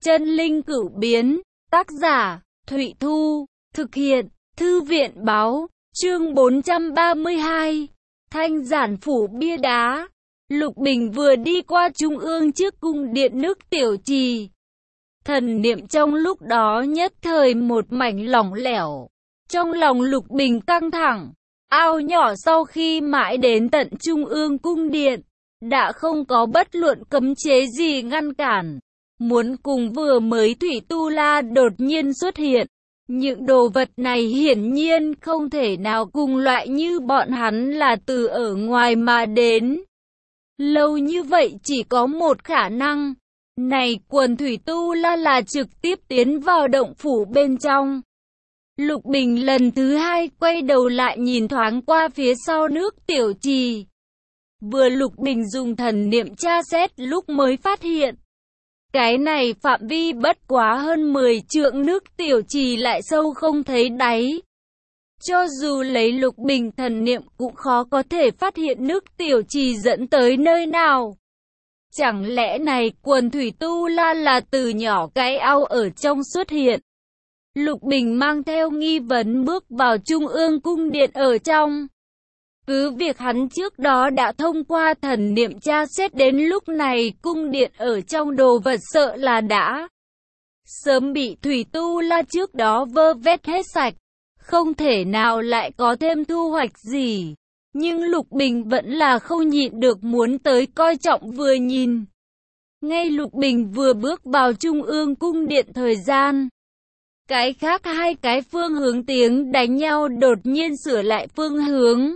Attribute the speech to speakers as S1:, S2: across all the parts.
S1: Chân linh cửu biến, tác giả, Thụy Thu, thực hiện, Thư viện báo, chương 432, thanh giản phủ bia đá. Lục Bình vừa đi qua trung ương trước cung điện nước Tiểu Trì. Thần niệm trong lúc đó nhất thời một mảnh lỏng lẻo. Trong lòng Lục Bình căng thẳng, ao nhỏ sau khi mãi đến tận trung ương cung điện, đã không có bất luận cấm chế gì ngăn cản. Muốn cùng vừa mới Thủy Tu La đột nhiên xuất hiện. Những đồ vật này hiển nhiên không thể nào cùng loại như bọn hắn là từ ở ngoài mà đến. Lâu như vậy chỉ có một khả năng. Này quần Thủy Tu La là trực tiếp tiến vào động phủ bên trong. Lục Bình lần thứ hai quay đầu lại nhìn thoáng qua phía sau nước Tiểu Trì. Vừa Lục Bình dùng thần niệm tra xét lúc mới phát hiện. Cái này phạm vi bất quá hơn 10 trượng, nước Tiểu Trì lại sâu không thấy đáy. Cho dù lấy Lục Bình thần niệm cũng khó có thể phát hiện nước Tiểu Trì dẫn tới nơi nào. Chẳng lẽ này quần Thủy Tu La là từ nhỏ cái ao ở trong xuất hiện? Lục Bình mang theo nghi vấn bước vào trung ương cung điện ở trong. Cứ việc hắn trước đó đã thông qua thần niệm tra xét, đến lúc này cung điện ở trong đồ vật sợ là đã sớm bị Thủy Tu La trước đó vơ vét hết sạch, không thể nào lại có thêm thu hoạch gì. Nhưng Lục Bình vẫn là không nhịn được muốn tới coi trọng vừa nhìn. Ngay Lục Bình vừa bước vào trung ương cung điện thời gian, cái khác hai cái phương hướng tiếng đánh nhau đột nhiên sửa lại phương hướng.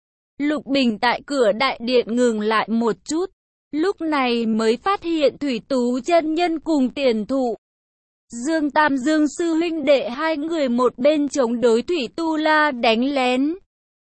S1: Lục Bình tại cửa đại điện ngừng lại một chút, lúc này mới phát hiện Thủy Tú chân nhân cùng Tiền Thụ, Dương Tam Dương sư huynh đệ hai người một bên chống đối Thủy Tu La đánh lén,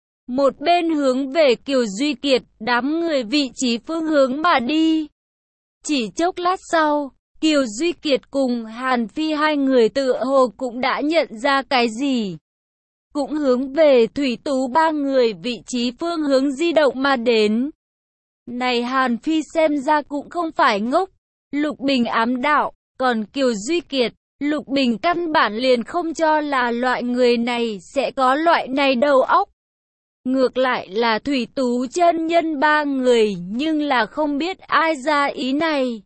S1: một bên hướng về Kiều Duy Kiệt đám người vị trí phương hướng mà đi. Chỉ chốc lát sau, Kiều Duy Kiệt cùng Hàn Phi hai người tựa hồ cũng đã nhận ra cái gì, cũng hướng về Thủy Tú ba người vị trí phương hướng di động mà đến. Này Hàn Phi xem ra cũng không phải ngốc, Lục Bình ám đạo, còn Kiều Duy Kiệt, Lục Bình căn bản liền không cho là loại người này sẽ có loại này đầu óc. Ngược lại là Thủy Tú chân nhân ba người nhưng là không biết ai ra ý này.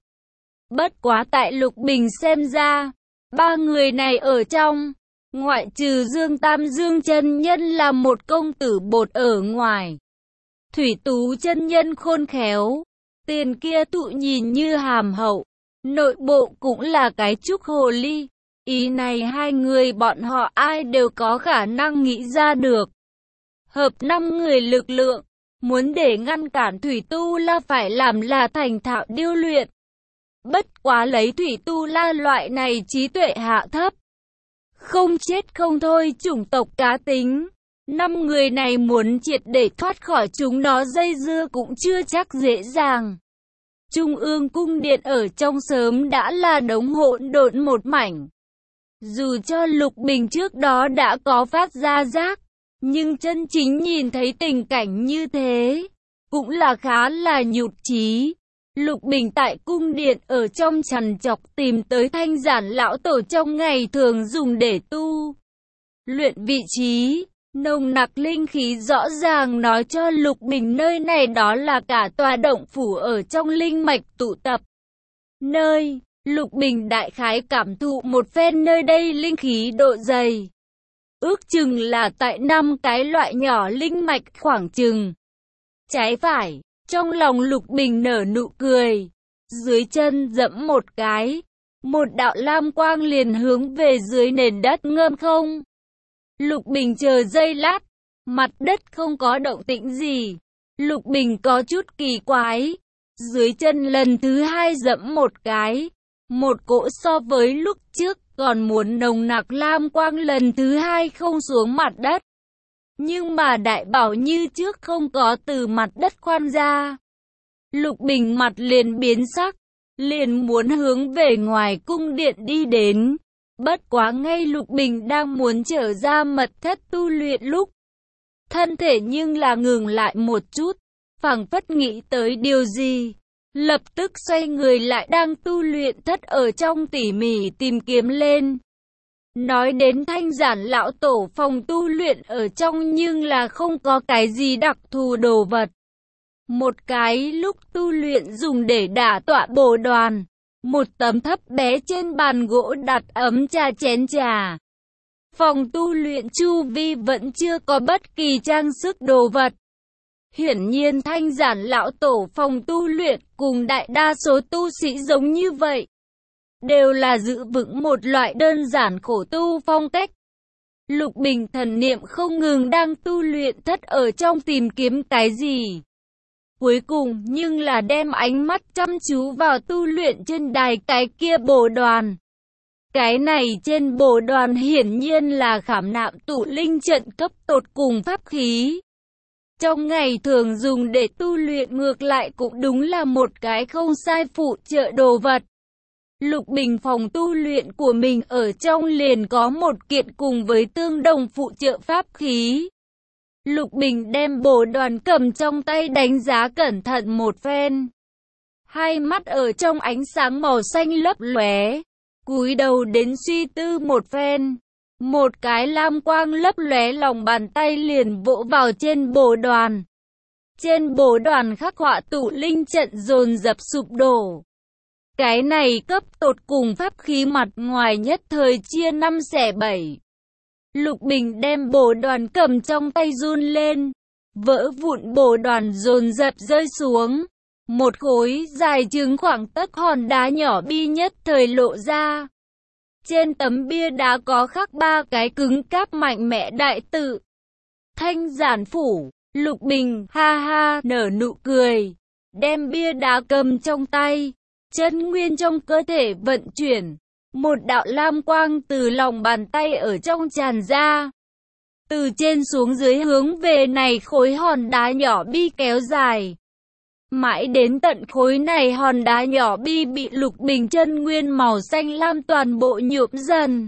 S1: Bất quá tại Lục Bình xem ra, ba người này ở trong, ngoại trừ Dương Tam Dương chân nhân là một công tử bột ở ngoài, Thủy Tú chân nhân khôn khéo, Tiền kia Thụ nhìn như hàm hậu, nội bộ cũng là cái trúc hồ ly. Ý này hai người bọn họ ai đều có khả năng nghĩ ra được. Hợp 5 người lực lượng, muốn để ngăn cản Thủy Tu La phải làm là thành thạo điêu luyện. Bất quá lấy Thủy Tu La loại này trí tuệ hạ thấp, không chết không thôi chủng tộc cá tính, 5 người này muốn triệt để thoát khỏi chúng nó dây dưa cũng chưa chắc dễ dàng. Trung ương cung điện ở trong sớm đã là đống hỗn độn một mảnh. Dù cho Lục Bình trước đó đã có phát ra giác, nhưng chân chính nhìn thấy tình cảnh như thế, cũng là khá là nhụt chí. Lục Bình tại cung điện ở trong trằn trọc tìm tới thanh giản lão tổ trong ngày thường dùng để tu luyện vị trí. Nồng nặc linh khí rõ ràng nói cho Lục Bình nơi này đó là cả tòa động phủ ở trong linh mạch tụ tập. Nơi, Lục Bình đại khái cảm thụ một phen nơi đây linh khí độ dày. Ước chừng là tại 5 cái loại nhỏ linh mạch khoảng chừng. Trái phải, trong lòng Lục Bình nở nụ cười. Dưới chân dẫm một cái, một đạo lam quang liền hướng về dưới nền đất ngâm không. Lục Bình chờ giây lát, mặt đất không có động tĩnh gì. Lục Bình có chút kỳ quái. Dưới chân lần thứ hai dẫm một cái, một cỗ so với lúc trước còn muốn nồng nặc lam quang lần thứ hai không xuống mặt đất. Nhưng mà đại bảo như trước không có từ mặt đất khoan ra. Lục Bình mặt liền biến sắc, liền muốn hướng về ngoài cung điện đi đến. Bất quá ngay Lục Bình đang muốn trở ra mật thất tu luyện lúc, thân thể nhưng là ngừng lại một chút, phảng phất nghĩ tới điều gì. Lập tức xoay người lại đang tu luyện thất ở trong tỉ mỉ tìm kiếm lên. Nói đến Thanh Giản lão tổ phòng tu luyện ở trong nhưng là không có cái gì đặc thù đồ vật. Một cái lúc tu luyện dùng để đả tọa bồ đoàn. Một tấm thấp bé trên bàn gỗ đặt ấm trà chén trà. Phòng tu luyện chu vi vẫn chưa có bất kỳ trang sức đồ vật. Hiển nhiên Thanh Giản lão tổ phòng tu luyện cùng đại đa số tu sĩ giống như vậy. Đều là giữ vững một loại đơn giản khổ tu phong cách. Lục Bình thần niệm không ngừng đang tu luyện thất ở trong tìm kiếm cái gì. Cuối cùng nhưng là đem ánh mắt chăm chú vào tu luyện trên đài cái kia bồ đoàn. Cái này trên bồ đoàn hiển nhiên là khảm nạm tụ linh trận cấp tột cùng pháp khí. Trong ngày thường dùng để tu luyện ngược lại cũng đúng là một cái không sai phụ trợ đồ vật. Lục Bình phòng tu luyện của mình ở trong liền có một kiện cùng với tương đồng phụ trợ pháp khí. Lục Bình đem bồ đoàn cầm trong tay đánh giá cẩn thận một phen. Hai mắt ở trong ánh sáng màu xanh lấp lóe, cúi đầu đến suy tư một phen. Một cái lam quang lấp lóe lòng bàn tay liền vỗ vào trên bồ đoàn. Trên bồ đoàn khắc họa tụ linh trận dồn dập sụp đổ. Cái này cấp tột cùng pháp khí mặt ngoài nhất thời chia 5 xẻ 7. Lục Bình đem bồ đoàn cầm trong tay run lên. Vỡ vụn bồ đoàn dồn dập rơi xuống. Một khối dài chừng khoảng tấc hòn đá nhỏ bi nhất thời lộ ra. Trên tấm bia đá có khắc 3 cái cứng cáp mạnh mẽ đại tự. Thanh Giản phủ. Lục Bình ha ha nở nụ cười. Đem bia đá cầm trong tay. Chân nguyên trong cơ thể vận chuyển. Một đạo lam quang từ lòng bàn tay ở trong tràn ra. Từ trên xuống dưới hướng về này khối hòn đá nhỏ bi kéo dài. Mãi đến tận khối này hòn đá nhỏ bi bị Lục Bình chân nguyên màu xanh lam toàn bộ nhuộm dần.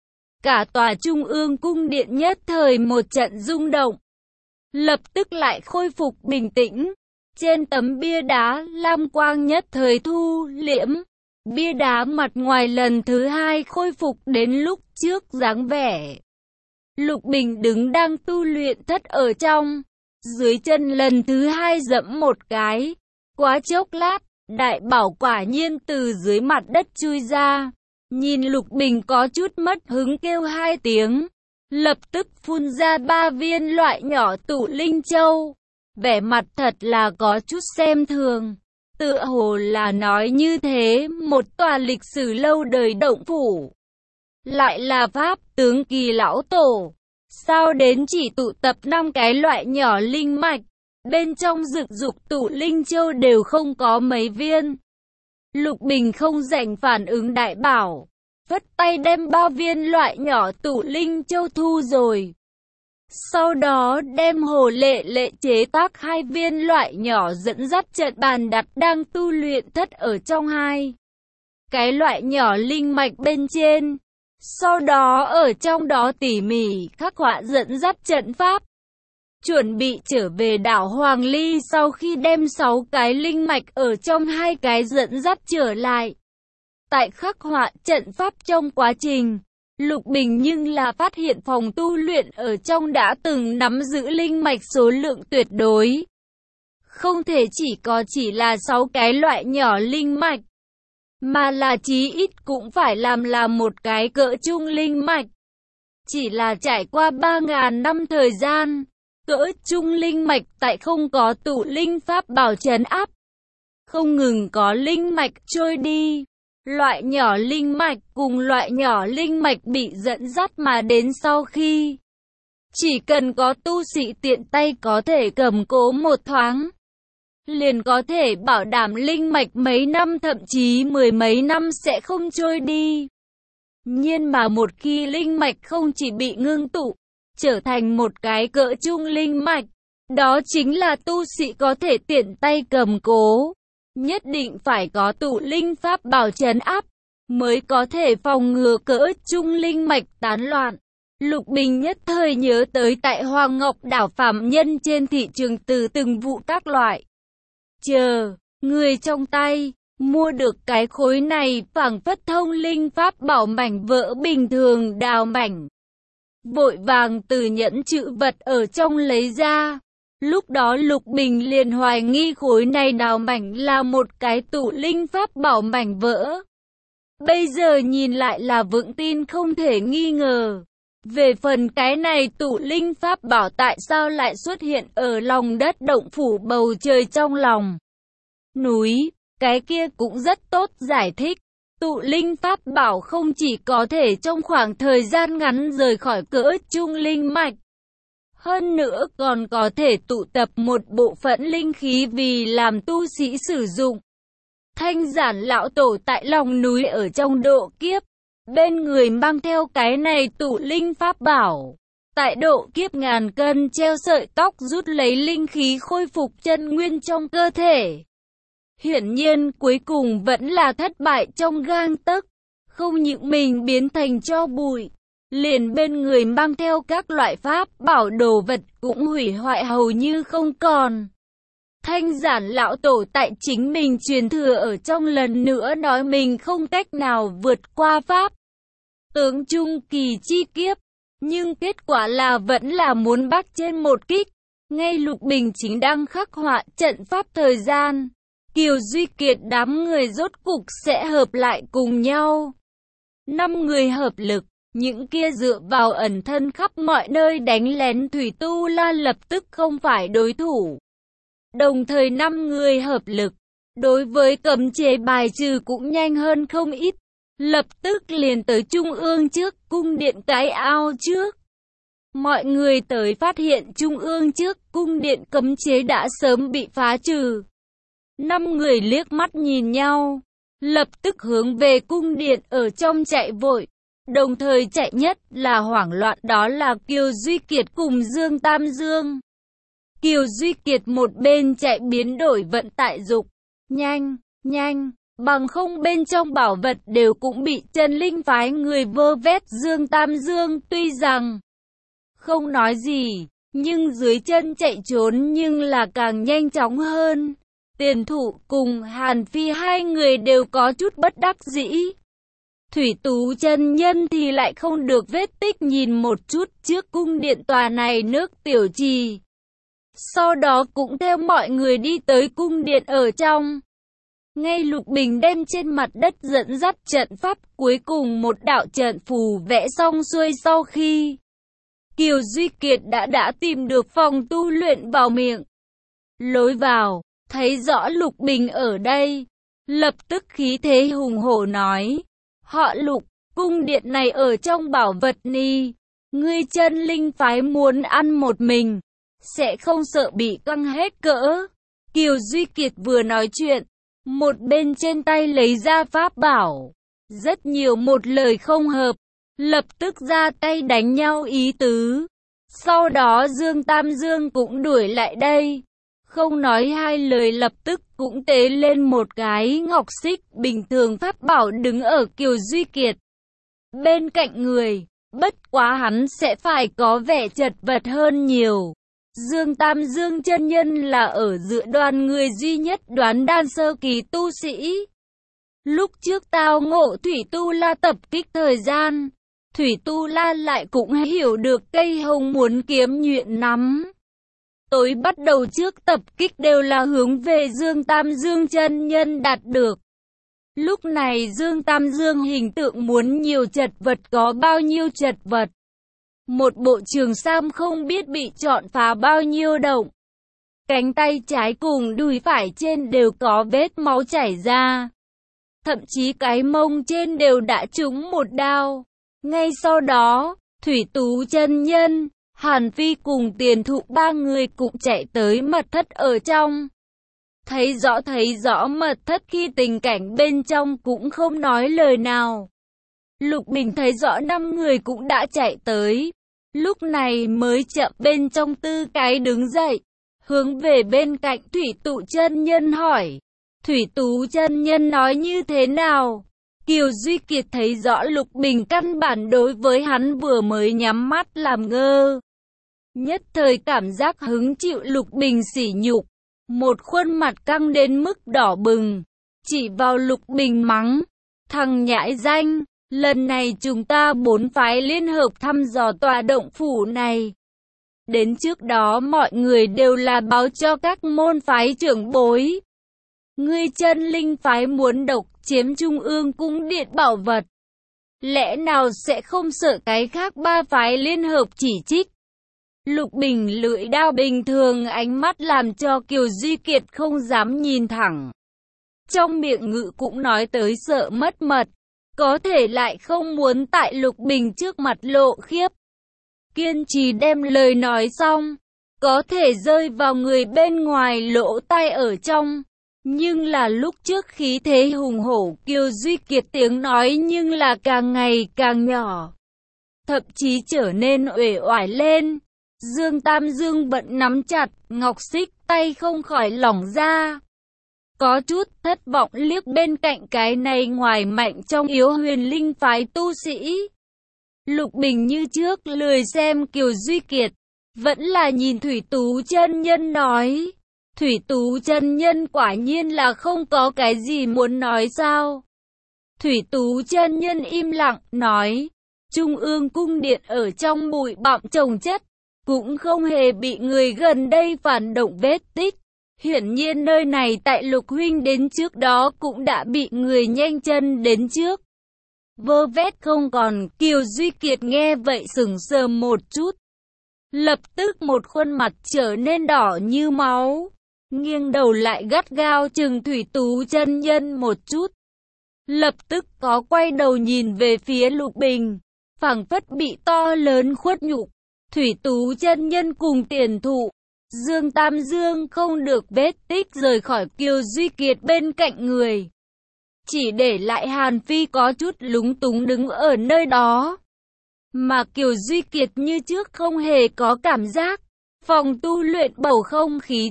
S1: Cả tòa trung ương cung điện nhất thời một trận rung động. Lập tức lại khôi phục bình tĩnh. Trên tấm bia đá lam quang nhất thời thu liễm. Bia đá mặt ngoài lần thứ hai khôi phục đến lúc trước dáng vẻ. Lục Bình đứng đang tu luyện thất ở trong. Dưới chân lần thứ hai dẫm một cái. Quá chốc lát, đại bảo quả nhiên từ dưới mặt đất chui ra. Nhìn Lục Bình có chút mất hứng kêu 2 tiếng. Lập tức phun ra 3 viên loại nhỏ tụ linh châu. Vẻ mặt thật là có chút xem thường. Tựa hồ là nói như thế, một tòa lịch sử lâu đời động phủ. Lại là pháp tướng Kỳ lão tổ. Sao đến chỉ tụ tập 5 cái loại nhỏ linh mạch. Bên trong dực dục tụ linh châu đều không có mấy viên. Lục Bình không rảnh phản ứng đại bảo. Vất tay đem 3 viên loại nhỏ tụ linh châu thu rồi. Sau đó đem Hồ Lệ Lệ chế tác 2 viên loại nhỏ dẫn dắt trận bàn đặt đang tu luyện thất ở trong 2 cái loại nhỏ linh mạch bên trên. Sau đó ở trong đó tỉ mỉ khắc họa dẫn dắt trận pháp. Chuẩn bị trở về đảo Hoàng Ly sau khi đem 6 cái linh mạch ở trong 2 cái dẫn dắt trở lại. Tại khắc họa trận pháp trong quá trình, Lục Bình nhưng là phát hiện phòng tu luyện ở trong đã từng nắm giữ linh mạch số lượng tuyệt đối. Không thể chỉ là 6 cái loại nhỏ linh mạch, mà là chí ít cũng phải là một cái cỡ trung linh mạch. Chỉ là trải qua 3.000 năm thời gian, cỡ trung linh mạch tại không có tụ linh pháp bảo trấn áp. Không ngừng có linh mạch trôi đi. Loại nhỏ linh mạch cùng loại nhỏ linh mạch bị dẫn dắt mà đến sau khi. Chỉ cần có tu sĩ tiện tay có thể cầm cố một thoáng. Liền có thể bảo đảm linh mạch mấy năm thậm chí 10 mấy năm sẽ không trôi đi. Nhưng mà một khi linh mạch không chỉ bị ngưng tụ, trở thành một cái cỡ trung linh mạch, đó chính là tu sĩ có thể tiện tay cầm cố. Nhất định phải có tụ linh pháp bảo trấn áp, mới có thể phòng ngừa cỡ trung linh mạch tán loạn. Lục Bình nhất thời nhớ tới tại Hoàng Ngọc đảo phạm nhân trên thị trường từ từng vụ các loại. Người trong tay, mua được cái khối này phảng phất thông linh pháp bảo mảnh vỡ bình thường đào mảnh. Vội vàng từ nhẫn trữ vật ở trong lấy ra. Lúc đó Lục Bình liền hoài nghi khối này đào mảnh là một cái tụ linh pháp bảo mảnh vỡ. Bây giờ nhìn lại là vững tin không thể nghi ngờ. Về phần cái này tụ linh pháp bảo tại sao lại xuất hiện ở lòng đất động phủ bầu trời trong lòng núi, cái kia cũng rất tốt giải thích. Tụ linh pháp bảo không chỉ có thể trong khoảng thời gian ngắn rời khỏi cỡ trung linh mạch, hơn nữa còn có thể tụ tập một bộ phận linh khí vì làm tu sĩ sử dụng. Thanh Giản lão tổ tại lòng núi ở trong độ kiếp, bên người mang theo cái này tụ linh pháp bảo. Tại độ kiếp ngàn cân treo sợi tóc rút lấy linh khí khôi phục chân nguyên trong cơ thể. Hiển nhiên cuối cùng vẫn là thất bại trong gang tấc, không những mình biến thành tro bụi, liền bên người mang theo các loại pháp bảo đồ vật cũng hủy hoại hầu như không còn. Thanh Giản lão tổ tại chính mình truyền thừa ở trong lần nữa nói mình không cách nào vượt qua pháp tướng trung kỳ chi kiếp, nhưng kết quả là vẫn là muốn bắt trên một kích. Ngay Lục Bình chính đang khắc họa trận pháp thời gian, Kiều Duy Kiệt đám người rốt cục sẽ hợp lại cùng nhau. 5 người hợp lực, những kia dựa vào ẩn thân khắp mọi nơi đánh lén Thủy Tu La lập tức không phải đối thủ. Đồng thời 5 người hợp lực, đối với cấm chế bài trừ cũng nhanh hơn không ít. Lập tức liền tới trung ương trước cung điện cái ao trước. Mọi người tới phát hiện trung ương trước cung điện cấm chế đã sớm bị phá trừ. 5 người liếc mắt nhìn nhau, lập tức hướng về cung điện ở trong chạy vội. Đồng thời chạy nhất là hoảng loạn đó là Kiều Duy Kiệt cùng Dương Tam Dương. Kiều Duy Kiệt một bên chạy biến đổi vận tại dục, nhanh, nhanh, bằng không bên trong bảo vật đều cũng bị chân linh phái người vơ vét. Dương Tam Dương tuy rằng không nói gì, nhưng dưới chân chạy trốn nhưng là càng nhanh chóng hơn. Tiền Thụ cùng Hàn Phi hai người đều có chút bất đắc dĩ. Thủy Tú chân nhân thì lại không được vết tích nhìn một chút trước cung điện tòa này nước tiểu trì. Sau đó cũng theo mọi người đi tới cung điện ở trong. Ngay Lục Bình đem trên mặt đất dẫn dắt trận pháp cuối cùng một đạo trận phù vẽ xong xuôi sau khi Kiều Duy Kiệt đã tìm được phòng tu luyện vào miệng lối vào, thấy rõ Lục Bình ở đây, lập tức khí thế hùng hổ nói: họ Lục, cung điện này ở trong bảo vật ni, ngươi chân linh phái muốn ăn một mình, sẽ không sợ bị căng hết cỡ. Kiều Duy Kiệt vừa nói chuyện, một bên trên tay lấy ra pháp bảo, rất nhiều một lời không hợp, lập tức ra tay đánh nhau ý tứ. Sau đó Dương Tam Dương cũng đuổi lại đây, không nói hai lời lập tức cũng tế lên một cái ngọc xích bình thường pháp bảo đứng ở Kiều Duy Kiệt bên cạnh người, bất quá hắn sẽ phải có vẻ chật vật hơn nhiều. Dương Tam Dương chân nhân là ở giữa đoàn người duy nhất đoán đan sơ kỳ tu sĩ. Lúc trước tao ngộ Thủy Tu La tập kích thời gian, Thủy Tu La lại cũng hiểu được cây hồng muốn kiếm nhuyễn nắm. Tối bắt đầu trước tập kích đều là hướng về Dương Tam Dương chân nhân đạt được. Lúc này Dương Tam Dương hình tượng muốn nhiều chật vật có bao nhiêu chật vật. Một bộ trường sam không biết bị chọn phá bao nhiêu động. Cánh tay trái cùng đùi phải trên đều có vết máu chảy ra. Thậm chí cái mông trên đều đã trúng một đao. Ngay sau đó, Thủy Tú chân nhân, Hàn Phi cùng Tiền Thụ ba người cũng chạy tới mật thất ở trong. Thấy rõ mật thất khi tình cảnh bên trong cũng không nói lời nào. Lục Bình thấy rõ 5 người cũng đã chạy tới. Lúc này mới chậm bên trong tư cái đứng dậy, hướng về bên cạnh Thủy Tụ chân nhân hỏi. Thủy Tú chân nhân nói như thế nào? Kiều Duy Kiệt thấy rõ Lục Bình căn bản đối với hắn vừa mới nhắm mắt làm ngơ. Nhất thời cảm giác hứng chịu Lục Bình sỉ nhục. một khuôn mặt căng đến mức đỏ bừng, chỉ vào Lục Bình mắng, thằng nhãi danh, lần này chúng ta 4 phái liên hợp thăm dò tòa động phủ này. Đến trước đó mọi người đều là báo cho các môn phái trưởng bối. Ngươi Chân Linh phái muốn độc chiếm Trung ương cung điện bảo vật. Lẽ nào sẽ không sợ cái khác 3 phái liên hợp chỉ trích? Lục Bình lưỡi đao bình thường, ánh mắt làm cho Kiều Duy Kiệt không dám nhìn thẳng. Trong miệng ngự cũng nói tới sợ mất mật, có thể lại không muốn tại Lục Bình trước mặt lộ khiếp. Kiên trì đem lời nói xong, có thể rơi vào người bên ngoài lỗ tai ở trong. Nhưng là lúc trước khí thế hùng hổ, Kiều Duy Kiệt tiếng nói nhưng là càng ngày càng nhỏ, thậm chí trở nên uể oải lên. Dương Tam Dương vẫn nắm chặt ngọc xích, tay không khỏi lỏng ra. Có chút thất vọng liếc bên cạnh cái này ngoài mạnh trong yếu Huyền Linh phái tu sĩ. Lục Bình như trước lười xem Kiều Duy Kiệt, vẫn là nhìn Thủy Tú chân nhân nói. Thủy Tú chân nhân quả nhiên là không có cái gì muốn nói sao? Thủy Tú chân nhân im lặng nói, Trung ương cung điện ở trong bụi bặm chồng chất, cũng không hề bị người gần đây phản động vết tích. Hiển nhiên nơi này tại Lục huynh đến trước đó cũng đã bị người nhanh chân đến trước. Vơ vét không còn. Kiều Duy Kiệt nghe vậy sững sờ một chút, lập tức một khuôn mặt trở nên đỏ như máu, nghiêng đầu lại gắt gao chừng Thủy Tú chân nhân một chút. Lập tức có quay đầu nhìn về phía Lục Bình, phảng phất bị to lớn khuất nhục. Thủy Tú chân nhân cùng Tiền Thụ, Dương Tam Dương không được vết tích rời khỏi Kiều Duy Kiệt bên cạnh người. Chỉ để lại Hàn Phi có chút lúng túng đứng ở nơi đó. Mà Kiều Duy Kiệt như trước không hề có cảm giác. Phòng tu luyện bầu không khí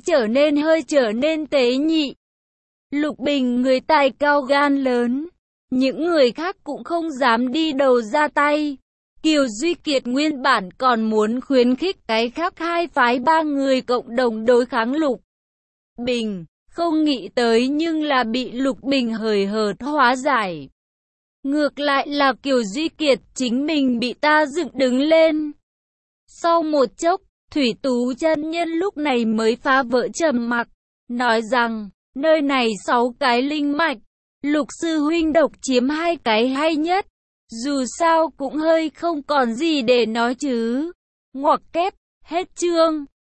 S1: trở nên tế nhị. Lục Bình người tài cao gan lớn, những người khác cũng không dám đi đầu ra tay. Kiều Duy Kiệt nguyên bản còn muốn khuyến khích cái khác 2 phái 3 người cộng đồng đối kháng Lục Bình, không nghĩ tới nhưng là bị Lục Bình hời hợt hóa giải. Ngược lại là Kiều Duy Kiệt chính mình bị ta dựng đứng lên. Sau một chốc, Thủy Tú chân nhân lúc này mới phá vỡ trầm mặc, nói rằng, nơi này 6 cái linh mạch, Lục sư huynh độc chiếm 2 cái hay nhất. Dù sao cũng hơi không còn gì để nói chứ. Ngoặc kép, hết chương.